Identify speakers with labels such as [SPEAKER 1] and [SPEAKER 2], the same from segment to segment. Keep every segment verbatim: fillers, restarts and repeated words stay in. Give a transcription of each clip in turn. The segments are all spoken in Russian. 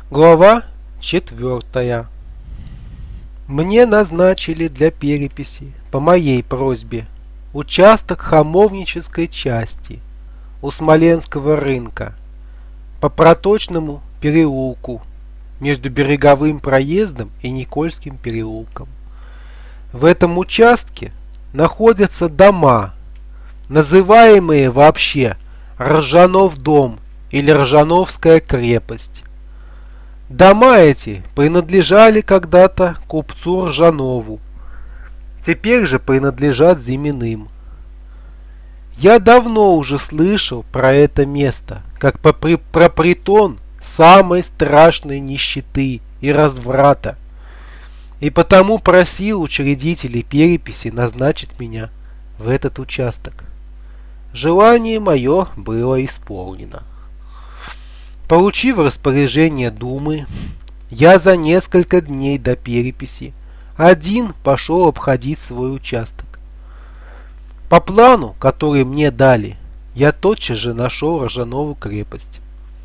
[SPEAKER 1] Глава четвертая. Мне назначили для переписи, по моей просьбе, участок хамовнической части у Смоленского рынка по Проточному переулку между Береговым проездом и Никольским переулком. В этом участке находятся дома, называемые вообще Ржанов дом или Ржановская крепость. Дома эти принадлежали когда-то купцу Ржанову, теперь же принадлежат Зиминым. Я давно уже слышал про это место, как про притон самой страшной нищеты и разврата, и потому просил учредителей переписи назначить меня в этот участок. Желание мое было исполнено. Получив распоряжение Думы, я за несколько дней до переписи один пошел обходить свой участок. По плану, который мне дали, я тотчас же нашел Ржанову крепость.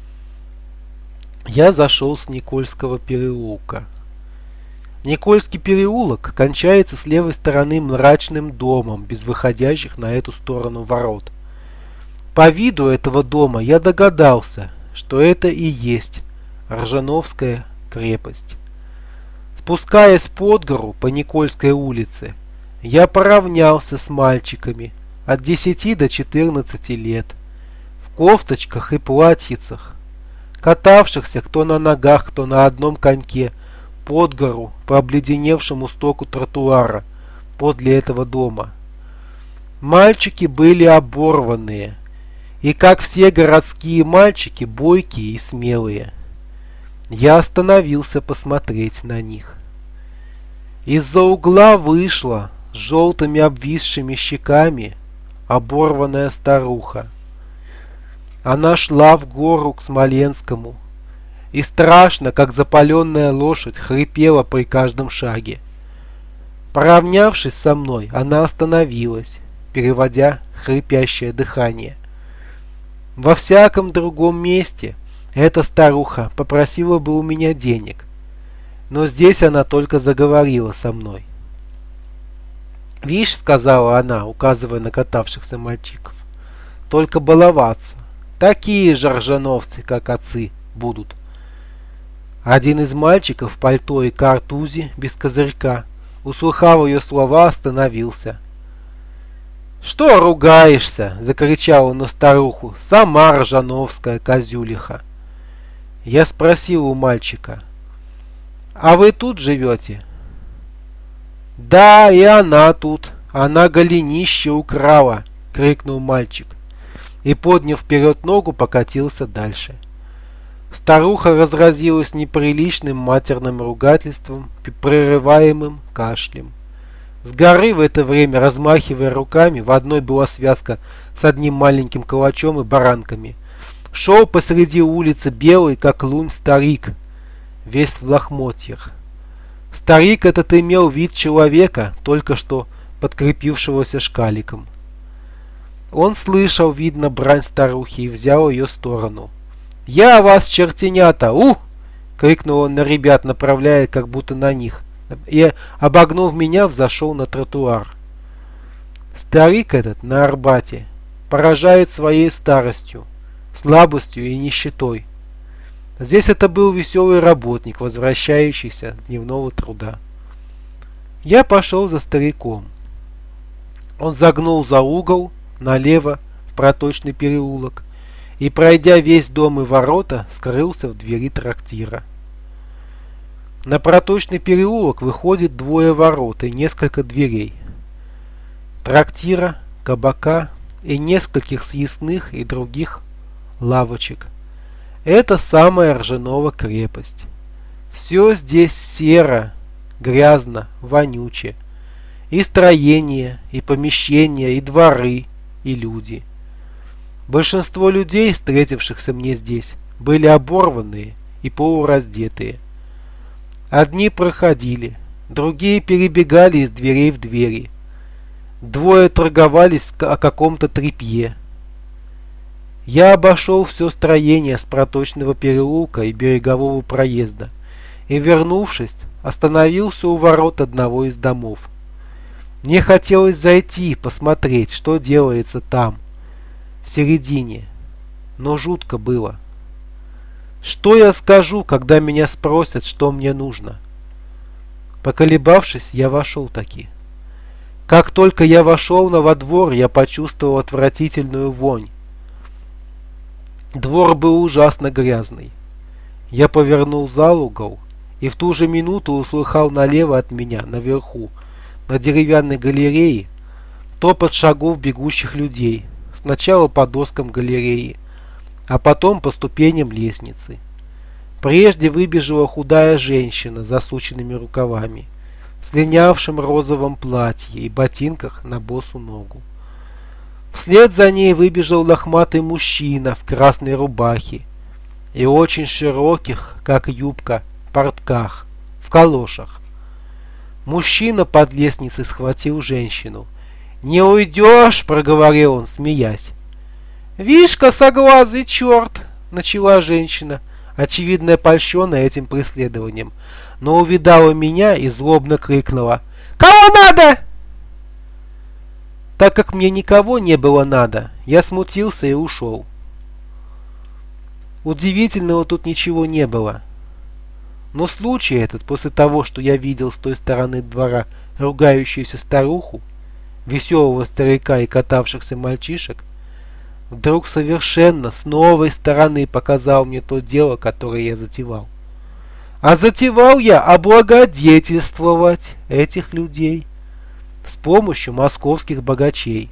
[SPEAKER 1] Я зашел с Никольского переулка. Никольский переулок кончается с левой стороны мрачным домом, без выходящих на эту сторону ворот. По виду этого дома я догадался, что это и есть Ржановская крепость. Спускаясь под гору по Никольской улице, я поравнялся с мальчиками от десяти до четырнадцати лет, в кофточках и платьицах, катавшихся кто на ногах, кто на одном коньке под гору по обледеневшему стоку тротуара подле этого дома. Мальчики были оборванные, и, как все городские мальчики, бойкие и смелые. Я остановился посмотреть на них. Из-за угла вышла с желтыми обвисшими щеками оборванная старуха. Она шла в гору к Смоленскому и страшно, как запаленная лошадь, хрипела при каждом шаге. Поравнявшись со мной, она остановилась, переводя хрипящее дыхание. Во всяком другом месте эта старуха попросила бы у меня денег, но здесь она только заговорила со мной. «Вишь, — сказала она, указывая на катавшихся мальчиков, — только баловаться. Такие же ржановцы, как отцы, будут». Один из мальчиков в пальто и картузе без козырька, услыхав ее слова, остановился. «Что ругаешься?» — закричал он на старуху. «Сама ржановская козюлиха». Я спросил у мальчика: «А вы тут живете?» «Да, и она тут. Она голенище украла!» — крикнул мальчик и, подняв вперед ногу, покатился дальше. Старуха разразилась неприличным матерным ругательством, прерываемым кашлем. С горы в это время, размахивая руками, в одной была связка с одним маленьким калачом и баранками, шел посреди улицы белый, как лунь, старик, весь в лохмотьях. Старик этот имел вид человека, только что подкрепившегося шкаликом. Он слышал, видно, брань старухи и взял ее сторону. «Я вас, чертенята! У!» — крикнул он на ребят, направляя как будто на них, и, обогнув меня, взошел на тротуар. Старик этот на Арбате поражает своей старостью, слабостью и нищетой. Здесь это был веселый работник, возвращающийся с дневного труда. Я пошел за стариком. Он загнул за угол налево в Проточный переулок и, пройдя весь дом и ворота, скрылся в двери трактира. На Проточный переулок выходит двое ворот и несколько дверей. Трактира, кабака и нескольких съестных и других лавочек. Это самая Ржанова крепость. Все здесь серо, грязно, вонюче. И строения, и помещения, и дворы, и люди. Большинство людей, встретившихся мне здесь, были оборванные и полураздетые. Одни проходили, другие перебегали из дверей в двери. Двое торговались о каком-то тряпье. Я обошел все строение с проточного переулка и берегового проезда и, вернувшись, остановился у ворот одного из домов. Мне хотелось зайти, посмотреть, что делается там, в середине, но жутко было. Что я скажу, когда меня спросят, что мне нужно? Поколебавшись, я вошел таки. Как только я вошел на во двор, я почувствовал отвратительную вонь. Двор был ужасно грязный. Я повернул за угол и в ту же минуту услыхал налево от меня, наверху, на деревянной галерее, топот шагов бегущих людей, сначала по доскам галереи, а потом по ступеням лестницы. Прежде выбежала худая женщина с засученными рукавами, в слинявшем розовом платье и ботинках на босу ногу. Вслед за ней выбежал лохматый мужчина в красной рубахе и очень широких, как юбка, портках, в калошах. Мужчина под лестницей схватил женщину. «Не уйдешь!» — проговорил он, смеясь. «Вишь, косоглазый черт!» — начала женщина, очевидно польщенная этим преследованием, но увидала меня и злобно крикнула: «Кого надо?» Так как мне никого не было надо, я смутился и ушел. Удивительного тут ничего не было. Но случай этот, после того, что я видел с той стороны двора ругающуюся старуху, веселого старика и катавшихся мальчишек, вдруг совершенно с новой стороны показал мне то дело, которое я затевал. А затевал я облагодетельствовать этих людей с помощью московских богачей.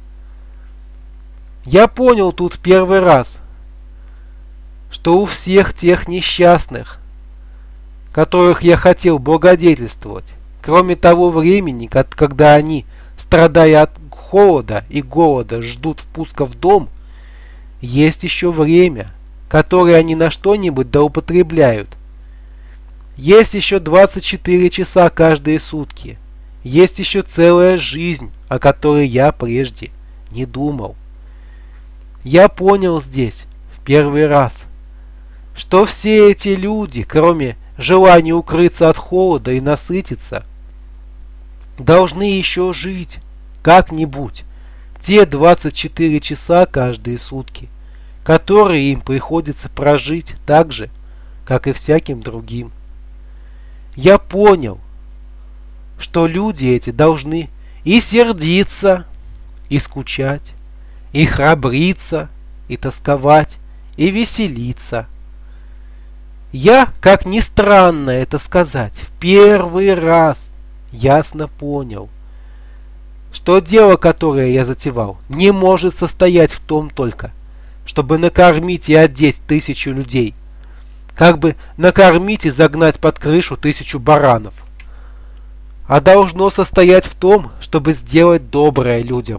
[SPEAKER 1] Я понял тут первый раз, что у всех тех несчастных, которых я хотел благодетельствовать, кроме того времени, когда они, страдая от холода и голода, ждут впуска в дом, есть еще время, которое они на что-нибудь доупотребляют. Есть еще двадцать четыре часа каждые сутки. Есть еще целая жизнь, о которой я прежде не думал. Я понял здесь, в первый раз, что все эти люди, кроме желания укрыться от холода и насытиться, должны еще жить как-нибудь те двадцать четыре часа каждые сутки, которые им приходится прожить так же, как и всяким другим. Я понял, что люди эти должны и сердиться, и скучать, и храбриться, и тосковать, и веселиться. Я, как ни странно это сказать, в первый раз ясно понял, что дело, которое я затевал, не может состоять в том только, чтобы накормить и одеть тысячу людей, как бы накормить и загнать под крышу тысячу баранов, а должно состоять в том, чтобы сделать доброе людям.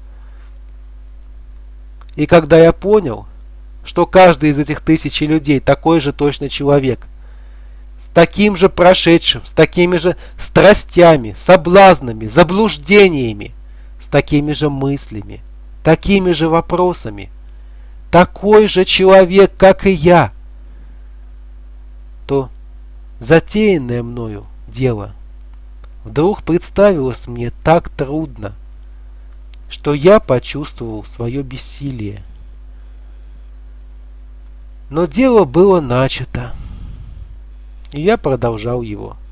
[SPEAKER 1] И когда я понял, что каждый из этих тысячи людей такой же точно человек, с таким же прошедшим, с такими же страстями, соблазнами, заблуждениями, с такими же мыслями, такими же вопросами, такой же человек, как и я, то затеянное мною дело вдруг представилось мне так трудно, что я почувствовал свое бессилие. Но дело было начато, и я продолжал его.